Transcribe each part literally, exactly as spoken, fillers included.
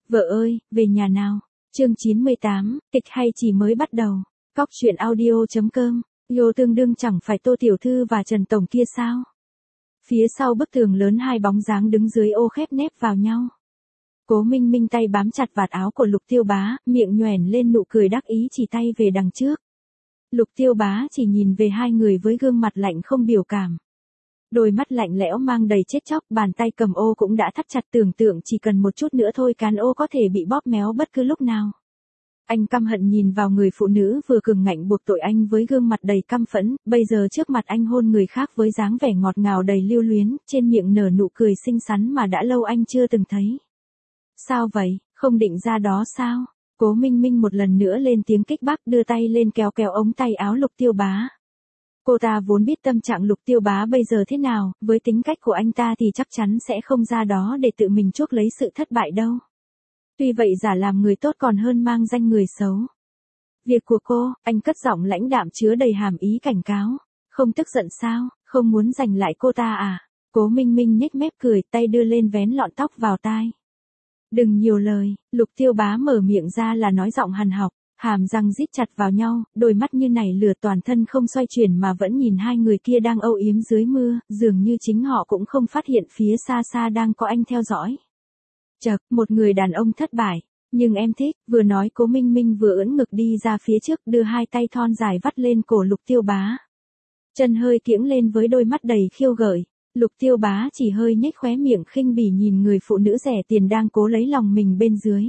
Vợ ơi, về nhà nào. Chương chín mươi tám, kịch hay chỉ mới bắt đầu. Cóc truyện audio.com. Yo tương đương chẳng phải Tô Tiểu Thư và Trần Tổng kia sao? Phía sau bức tường lớn hai bóng dáng đứng dưới ô khép nép vào nhau. Cố Minh Minh tay bám chặt vạt áo của Lục Tiêu Bá, miệng nhoẻn lên nụ cười đắc ý chỉ tay về đằng trước. Lục Tiêu Bá chỉ nhìn về hai người với gương mặt lạnh không biểu cảm. Đôi mắt lạnh lẽo mang đầy chết chóc, bàn tay cầm ô cũng đã thắt chặt, tưởng tượng chỉ cần một chút nữa thôi cán ô có thể bị bóp méo bất cứ lúc nào. Anh căm hận nhìn vào người phụ nữ vừa cường ngạnh buộc tội anh với gương mặt đầy căm phẫn, bây giờ trước mặt anh hôn người khác với dáng vẻ ngọt ngào đầy lưu luyến, trên miệng nở nụ cười xinh xắn mà đã lâu anh chưa từng thấy. Sao vậy, không định ra đó sao? Cố Minh Minh một lần nữa lên tiếng kích bác, đưa tay lên kéo kéo ống tay áo Lục Tiêu Bá. Cô ta vốn biết tâm trạng Lục Tiêu Bá bây giờ thế nào, với tính cách của anh ta thì chắc chắn sẽ không ra đó để tự mình chuốc lấy sự thất bại đâu. Tuy vậy giả làm người tốt còn hơn mang danh người xấu. Việc của cô, anh cất giọng lãnh đạm chứa đầy hàm ý cảnh cáo. Không tức giận sao, không muốn giành lại cô ta à? Cố Minh Minh nhếch mép cười, tay đưa lên vén lọn tóc vào tai. Đừng nhiều lời, Lục Tiêu Bá mở miệng ra là nói giọng hằn học, hàm răng rít chặt vào nhau, đôi mắt như nảy lửa, toàn thân không xoay chuyển mà vẫn nhìn hai người kia đang âu yếm dưới mưa, dường như chính họ cũng không phát hiện phía xa xa đang có anh theo dõi. Chậc, một người đàn ông thất bại, nhưng em thích, vừa nói Cố Minh Minh vừa ưỡn ngực đi ra phía trước, đưa hai tay thon dài vắt lên cổ Lục Tiêu Bá. Chân hơi kiễng lên với đôi mắt đầy khiêu gợi. Lục Tiêu Bá chỉ hơi nhếch khóe miệng khinh bỉ nhìn người phụ nữ rẻ tiền đang cố lấy lòng mình bên dưới.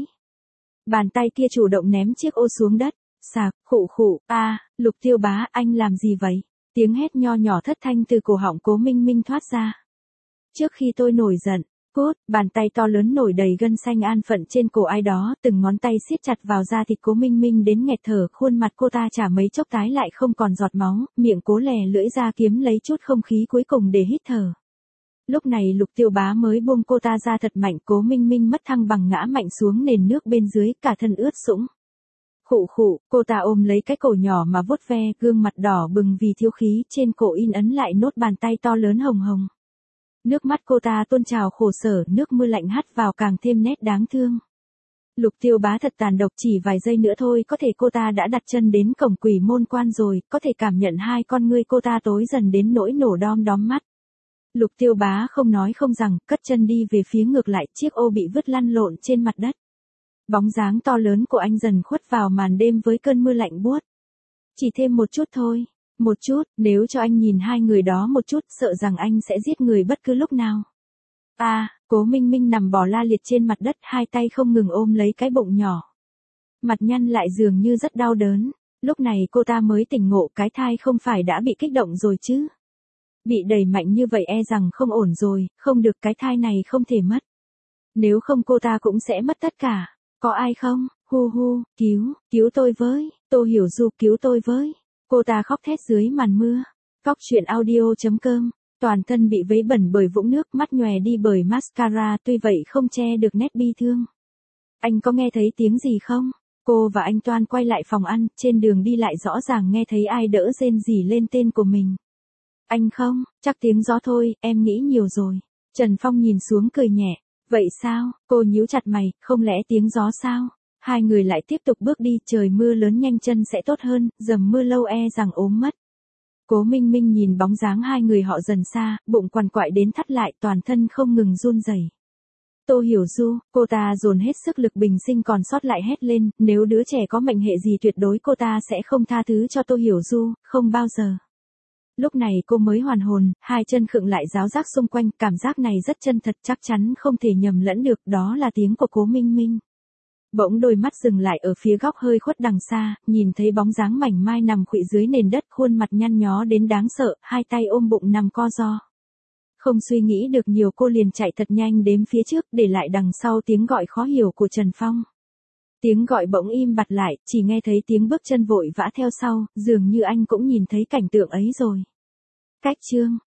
Bàn tay kia chủ động ném chiếc ô xuống đất. Sạc, khụ khụ, a, à, Lục Tiêu Bá, anh làm gì vậy? Tiếng hét nho nhỏ thất thanh từ cổ họng Cố Minh Minh thoát ra. Trước khi tôi nổi giận, cốt, bàn tay to lớn nổi đầy gân xanh an phận trên cổ ai đó, từng ngón tay siết chặt vào da thịt Cố Minh Minh đến nghẹt thở, khuôn mặt cô ta chả mấy chốc tái lại không còn giọt máu, miệng cố lè lưỡi ra kiếm lấy chút không khí cuối cùng để hít thở. Lúc này Lục Tiêu Bá mới buông cô ta ra thật mạnh, Cố Minh Minh mất thăng bằng ngã mạnh xuống nền nước bên dưới, cả thân ướt sũng. Khụ khụ, cô ta ôm lấy cái cổ nhỏ mà vuốt ve, gương mặt đỏ bừng vì thiếu khí, trên cổ in ấn lại nốt bàn tay to lớn hồng hồng. Nước mắt cô ta tuôn trào khổ sở, nước mưa lạnh hắt vào càng thêm nét đáng thương. Lục Tiêu Bá thật tàn độc, chỉ vài giây nữa thôi có thể cô ta đã đặt chân đến cổng Quỷ Môn Quan rồi, có thể cảm nhận hai con ngươi cô ta tối dần đến nỗi nổ đom đóm mắt. Lục Tiêu Bá không nói không rằng, cất chân đi về phía ngược lại, chiếc ô bị vứt lăn lộn trên mặt đất. Bóng dáng to lớn của anh dần khuất vào màn đêm với cơn mưa lạnh buốt. Chỉ thêm một chút thôi, một chút, nếu cho anh nhìn hai người đó một chút, sợ rằng anh sẽ giết người bất cứ lúc nào. A, à, Cố Minh Minh nằm bò la liệt trên mặt đất, hai tay không ngừng ôm lấy cái bụng nhỏ. Mặt nhăn lại dường như rất đau đớn, lúc này cô ta mới tỉnh ngộ, cái thai không phải đã bị kích động rồi chứ. Bị đẩy mạnh như vậy e rằng không ổn rồi, không được, cái thai này không thể mất. Nếu không cô ta cũng sẽ mất tất cả. Có ai không? Hu hu, cứu, cứu tôi với, Tô Hiểu Du, cứu tôi với. Cô ta khóc thét dưới màn mưa. Cóc truyện audio.com. Toàn thân bị vấy bẩn bởi vũng nước, mắt nhòe đi bởi mascara, tuy vậy không che được nét bi thương. Anh có nghe thấy tiếng gì không? Cô và anh Toan quay lại phòng ăn, trên đường đi lại rõ ràng nghe thấy ai đỡ rên rỉ lên tên của mình. Anh không, chắc tiếng gió thôi, em nghĩ nhiều rồi. Trần Phong nhìn xuống cười nhẹ. Vậy sao? Cô nhíu chặt mày, không lẽ tiếng gió sao? Hai người lại tiếp tục bước đi, trời mưa lớn nhanh chân sẽ tốt hơn, dầm mưa lâu e rằng ốm mất. Cố Minh Minh nhìn bóng dáng hai người họ dần xa, bụng quằn quại đến thắt lại, toàn thân không ngừng run rẩy. Tô Hiểu Du, cô ta dồn hết sức lực bình sinh còn sót lại hét lên, nếu đứa trẻ có mệnh hệ gì tuyệt đối cô ta sẽ không tha thứ cho Tô Hiểu Du, không bao giờ. Lúc này cô mới hoàn hồn, hai chân khựng lại ráo rác xung quanh, cảm giác này rất chân thật, chắc chắn không thể nhầm lẫn được, đó là tiếng của Cố Minh Minh. Bỗng đôi mắt dừng lại ở phía góc hơi khuất đằng xa, nhìn thấy bóng dáng mảnh mai nằm khuỵu dưới nền đất, khuôn mặt nhăn nhó đến đáng sợ, hai tay ôm bụng nằm co ro. Không suy nghĩ được nhiều cô liền chạy thật nhanh đến phía trước, để lại đằng sau tiếng gọi khó hiểu của Trần Phong. Tiếng gọi bỗng im bặt lại, chỉ nghe thấy tiếng bước chân vội vã theo sau, dường như anh cũng nhìn thấy cảnh tượng ấy rồi. Cách chương